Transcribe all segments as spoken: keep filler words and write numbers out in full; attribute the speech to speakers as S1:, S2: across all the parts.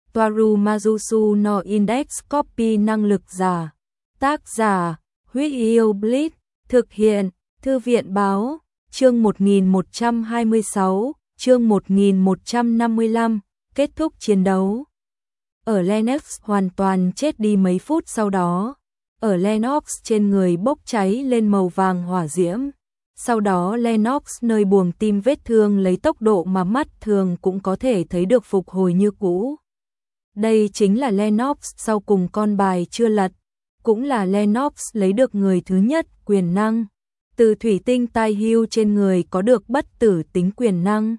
S1: Toaru Majusu no Index Copy năng lực giả. Tác giả, Huyết Yêu Bleach, thực hiện, Thư viện báo, chương một nghìn một trăm hai mươi sáu, chương một nghìn một trăm năm mươi lăm, kết thúc chiến đấu. Ở Lennox hoàn toàn chết đi mấy phút sau đó, ở Lennox trên người bốc cháy lên màu vàng hỏa diễm. Sau đó Lennox nơi buồng tim vết thương lấy tốc độ mà mắt thường cũng có thể thấy được phục hồi như cũ. Đây chính là Lennox sau cùng con bài chưa lật, cũng là Lennox lấy được người thứ nhất quyền năng. Từ thủy tinh tai hưu trên người có được bất tử tính quyền năng.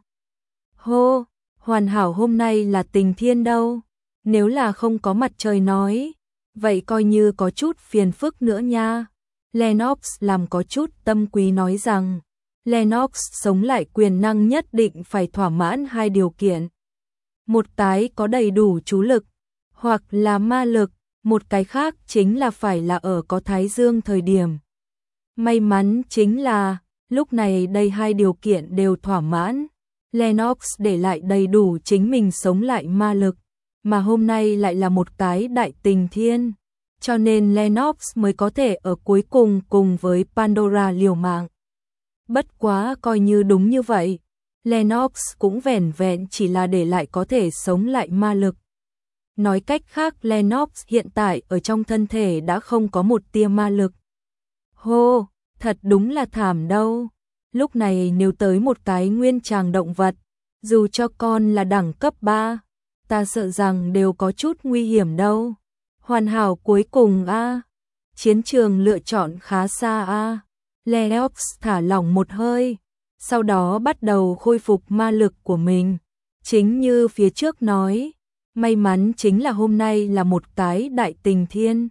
S1: Hô, hoàn hảo hôm nay là tình thiên đâu. Nếu là không có mặt trời nói, vậy coi như có chút phiền phức nữa nha. Lennox làm có chút tâm quý nói rằng, Lennox sống lại quyền năng nhất định phải thỏa mãn hai điều kiện. Một cái có đầy đủ chú lực, hoặc là ma lực, một cái khác chính là phải là ở có thái dương thời điểm. May mắn chính là, lúc này đây hai điều kiện đều thỏa mãn. Lennox để lại đầy đủ chính mình sống lại ma lực, mà hôm nay lại là một cái đại tình thiên. Cho nên Lennox mới có thể ở cuối cùng cùng với Pandora liều mạng. Bất quá coi như đúng như vậy, Lennox cũng vẻn vẹn chỉ là để lại có thể sống lại ma lực. Nói cách khác Lennox hiện tại ở trong thân thể đã không có một tia ma lực. Hô, thật đúng là thảm đâu. Lúc này nếu tới một cái nguyên tràng động vật, dù cho con là đẳng cấp ba, ta sợ rằng đều có chút nguy hiểm đâu. Hoàn hảo cuối cùng a, à. Chiến trường lựa chọn khá xa a. À. Lennox thả lỏng một hơi, sau đó bắt đầu khôi phục ma lực của mình. Chính như phía trước nói, may mắn chính là hôm nay là một cái đại tình thiên.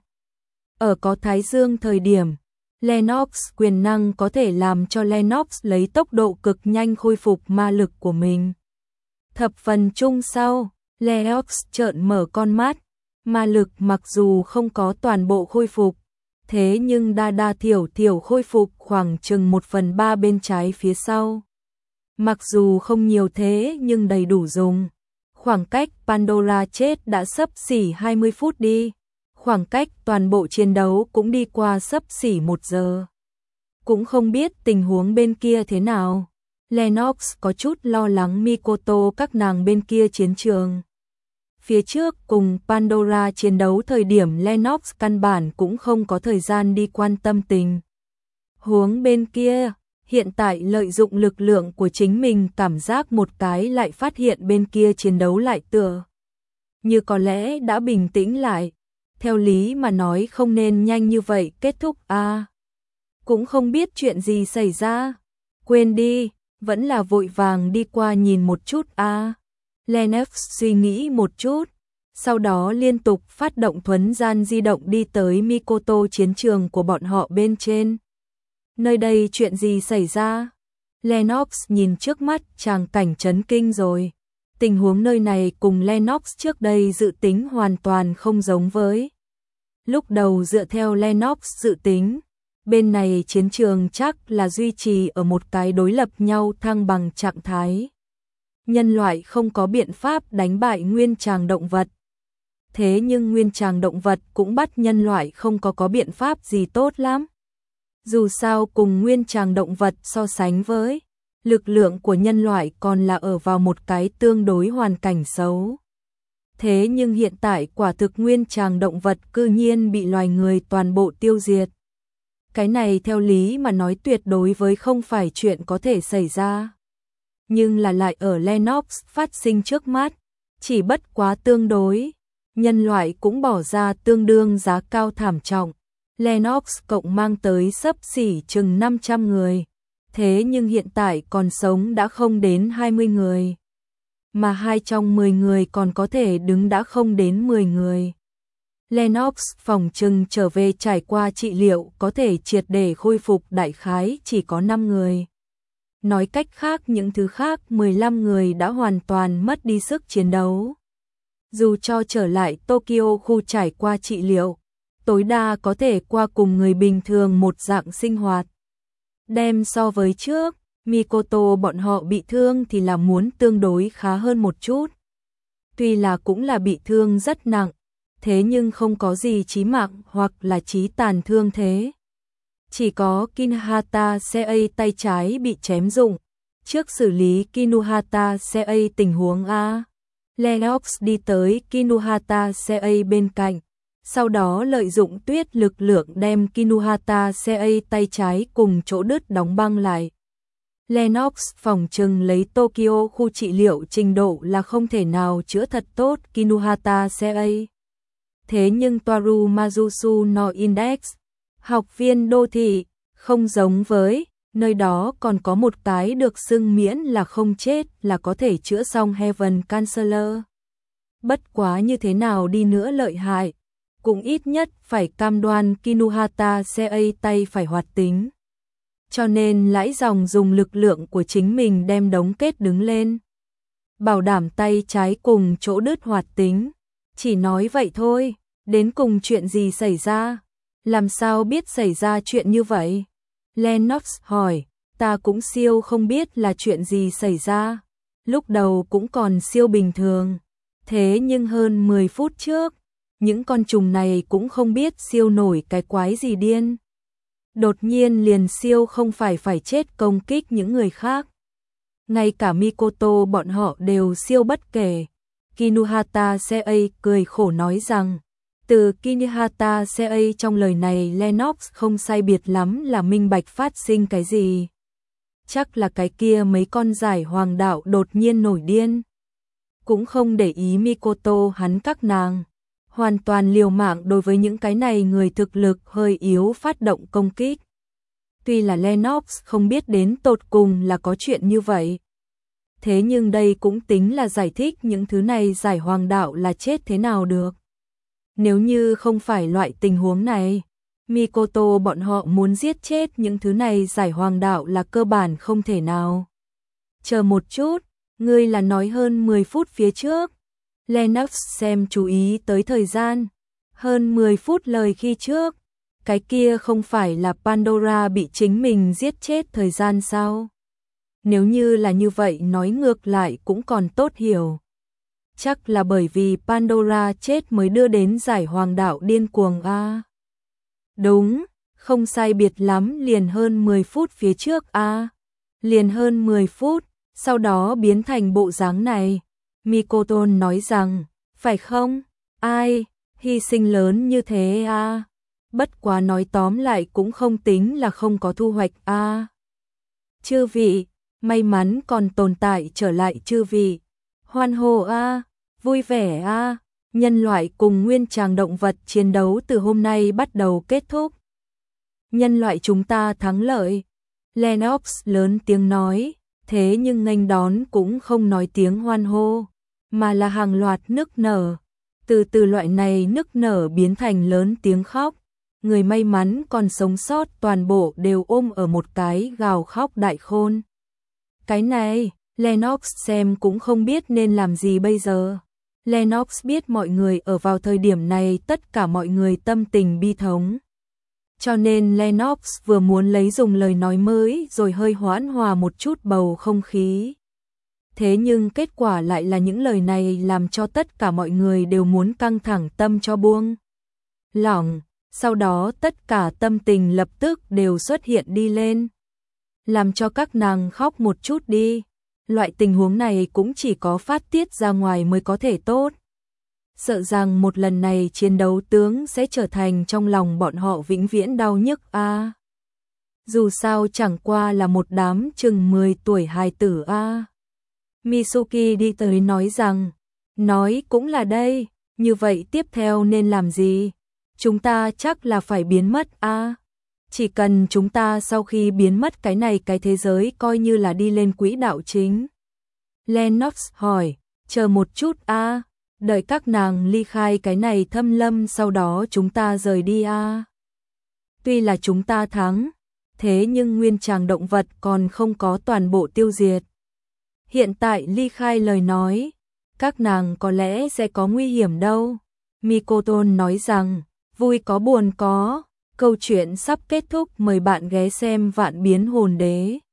S1: Ở có thái dương thời điểm, Lennox quyền năng có thể làm cho Lennox lấy tốc độ cực nhanh khôi phục ma lực của mình. Thập phần chung sau, Lennox trợn mở con mắt. Ma lực mặc dù không có toàn bộ khôi phục, thế nhưng đa đa thiểu thiểu khôi phục khoảng chừng một phần ba bên trái phía sau. Mặc dù không nhiều thế nhưng đầy đủ dùng. Khoảng cách Pandora chết đã xấp xỉ hai mươi phút đi. Khoảng cách toàn bộ chiến đấu cũng đi qua xấp xỉ một giờ. Cũng không biết tình huống bên kia thế nào. Lennox có chút lo lắng Mikoto các nàng bên kia chiến trường. Phía trước cùng Pandora chiến đấu thời điểm Lennox căn bản cũng không có thời gian đi quan tâm tình huống bên kia, hiện tại lợi dụng lực lượng của chính mình cảm giác một cái lại phát hiện bên kia chiến đấu lại tựa như có lẽ đã bình tĩnh lại. Theo lý mà nói không nên nhanh như vậy kết thúc a. À, cũng không biết chuyện gì xảy ra. Quên đi, vẫn là vội vàng đi qua nhìn một chút a. À. Lennox suy nghĩ một chút, sau đó liên tục phát động thuấn gian di động đi tới Mikoto chiến trường của bọn họ bên trên. Nơi đây chuyện gì xảy ra? Lennox nhìn trước mắt tràng cảnh chấn kinh rồi. Tình huống nơi này cùng Lennox trước đây dự tính hoàn toàn không giống với. Lúc đầu dựa theo Lennox dự tính, bên này chiến trường chắc là duy trì ở một cái đối lập nhau thăng bằng trạng thái. Nhân loại không có biện pháp đánh bại nguyên tràng động vật. Thế nhưng nguyên tràng động vật cũng bắt nhân loại không có có biện pháp gì tốt lắm. Dù sao cùng nguyên tràng động vật so sánh với, lực lượng của nhân loại còn là ở vào một cái tương đối hoàn cảnh xấu. Thế nhưng hiện tại quả thực nguyên tràng động vật cư nhiên bị loài người toàn bộ tiêu diệt. Cái này theo lý mà nói tuyệt đối với không phải chuyện có thể xảy ra. Nhưng là lại ở Lennox phát sinh trước mắt, chỉ bất quá tương đối, nhân loại cũng bỏ ra tương đương giá cao thảm trọng. Lennox cộng mang tới xấp xỉ chừng năm trăm người, thế nhưng hiện tại còn sống đã không đến hai mươi người. Mà hai trong mười người còn có thể đứng đã không đến mười người. Lennox phòng trừng trở về trải qua trị liệu có thể triệt để khôi phục đại khái chỉ có năm người. Nói cách khác những thứ khác mười lăm người đã hoàn toàn mất đi sức chiến đấu. Dù cho trở lại Tokyo khu trải qua trị liệu, tối đa có thể qua cùng người bình thường một dạng sinh hoạt. Đem so với trước, Mikoto bọn họ bị thương thì là muốn tương đối khá hơn một chút. tuy là cũng là bị thương rất nặng, thế nhưng không có gì chí mạng hoặc là chí tàn thương thế. Chỉ có Kinuhata Sei tay trái bị chém rụng. Trước xử lý Kinuhata Sei tình huống A, Lennox đi tới Kinuhata Sei bên cạnh, sau đó lợi dụng tuyết lực lượng đem Kinuhata Sei tay trái cùng chỗ đứt đóng băng lại. Lennox phỏng chừng lấy Tokyo khu trị liệu trình độ là không thể nào chữa thật tốt Kinuhata Sei. Thế nhưng Toru Mazusu no Index, học viên đô thị, không giống với, nơi đó còn có một cái được xưng miễn là không chết là có thể chữa xong Heaven Canceller. Bất quá như thế nào đi nữa lợi hại, cũng ít nhất phải cam đoan Kinuhata Sei tay phải hoạt tính. Cho nên lãi dòng dùng lực lượng của chính mình đem đống kết đứng lên. Bảo đảm tay trái cùng chỗ đứt hoạt tính. Chỉ nói vậy thôi, đến cùng chuyện gì xảy ra? Làm sao biết xảy ra chuyện như vậy? Lennox hỏi, ta cũng siêu không biết là chuyện gì xảy ra. Lúc đầu cũng còn siêu bình thường. Thế nhưng hơn mười phút trước, những con trùng này cũng không biết siêu nổi cái quái gì điên. Đột nhiên liền siêu không phải phải chết công kích những người khác. Ngay cả Mikoto bọn họ đều siêu bất kể. Kinuhata Sei cười khổ nói rằng, từ Kinuhata Sei trong lời này Lennox không sai biệt lắm là minh bạch phát sinh cái gì. Chắc là cái kia mấy con giải hoàng đạo đột nhiên nổi điên. Cũng không để ý Mikoto hắn các nàng. Hoàn toàn liều mạng đối với những cái này người thực lực hơi yếu phát động công kích. Tuy là Lennox không biết đến tột cùng là có chuyện như vậy. Thế nhưng đây cũng tính là giải thích những thứ này giải hoàng đạo là chết thế nào được. Nếu như không phải loại tình huống này, Mikoto bọn họ muốn giết chết những thứ này giải hoàng đạo là cơ bản không thể nào. Chờ một chút, ngươi là nói hơn mười phút phía trước. Lennox xem chú ý tới thời gian. Hơn mười phút lời khi trước. Cái kia không phải là Pandora bị chính mình giết chết thời gian sao? Nếu như là như vậy nói ngược lại cũng còn tốt hiểu. Chắc là bởi vì Pandora chết mới đưa đến giải hoàng đạo điên cuồng a. À. Đúng, không sai biệt lắm liền hơn mười phút phía trước a. À. Liền hơn mười phút, sau đó biến thành bộ dáng này. Mikoto nói rằng, phải không? Ai, hy sinh lớn như thế à? Bất quá nói tóm lại cũng không tính là không có thu hoạch à. Chư vị, may mắn còn tồn tại trở lại chư vị. Hoan hô à, vui vẻ à, nhân loại cùng nguyên tràng động vật chiến đấu từ hôm nay bắt đầu kết thúc. Nhân loại chúng ta thắng lợi. Lennox lớn tiếng nói, thế nhưng nghênh đón cũng không nói tiếng hoan hô, mà là hàng loạt nức nở. Từ từ loại này nức nở biến thành lớn tiếng khóc. Người may mắn còn sống sót toàn bộ đều ôm ở một cái gào khóc đại khôn. Cái này, Lennox xem cũng không biết nên làm gì bây giờ. Lennox biết mọi người ở vào thời điểm này tất cả mọi người tâm tình bi thống. Cho nên Lennox vừa muốn lấy dùng lời nói mới rồi hơi hoãn hòa một chút bầu không khí. Thế nhưng kết quả lại là những lời này làm cho tất cả mọi người đều muốn căng thẳng tâm cho buông lỏng, sau đó tất cả tâm tình lập tức đều xuất hiện đi lên. Làm cho các nàng khóc một chút đi, loại tình huống này cũng chỉ có phát tiết ra ngoài mới có thể tốt. Sợ rằng một lần này chiến đấu tướng sẽ trở thành trong lòng bọn họ vĩnh viễn đau nhức a. À. Dù sao chẳng qua là một đám chừng mười tuổi hài tử a. À. Mitsuki đi tới nói rằng, nói cũng là đây, như vậy tiếp theo nên làm gì? Chúng ta chắc là phải biến mất a. À. Chỉ cần chúng ta sau khi biến mất cái này cái thế giới coi như là đi lên quỹ đạo chính. Lennox hỏi, chờ một chút a, à. Đợi các nàng ly khai cái này thâm lâm sau đó chúng ta rời đi a. À. Tuy là chúng ta thắng, thế nhưng nguyên tràng động vật còn không có toàn bộ tiêu diệt. Hiện tại ly khai lời nói, các nàng có lẽ sẽ có nguy hiểm đâu. Mikoto nói rằng, vui có buồn có, câu chuyện sắp kết thúc, mời bạn ghé xem Vạn Biến Hồn Đế.